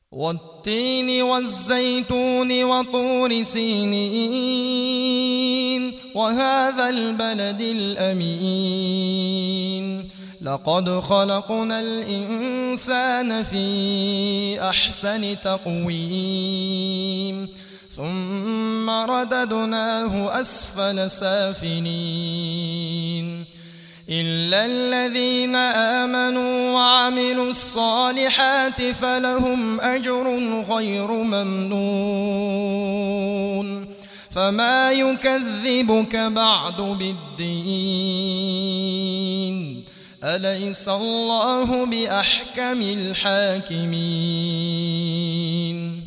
والتين والزيتون وطور سينين وهذا البلد الأمين لقد خلقنا الإنسان في أحسن تقويم ثم رددناه أسفل سافلين إلا الذين آمنوا وعملوا الصالحات فلهم أجر غير ممنون فما يكذبك بعد بالدين أليس الله بأحكم الحاكمين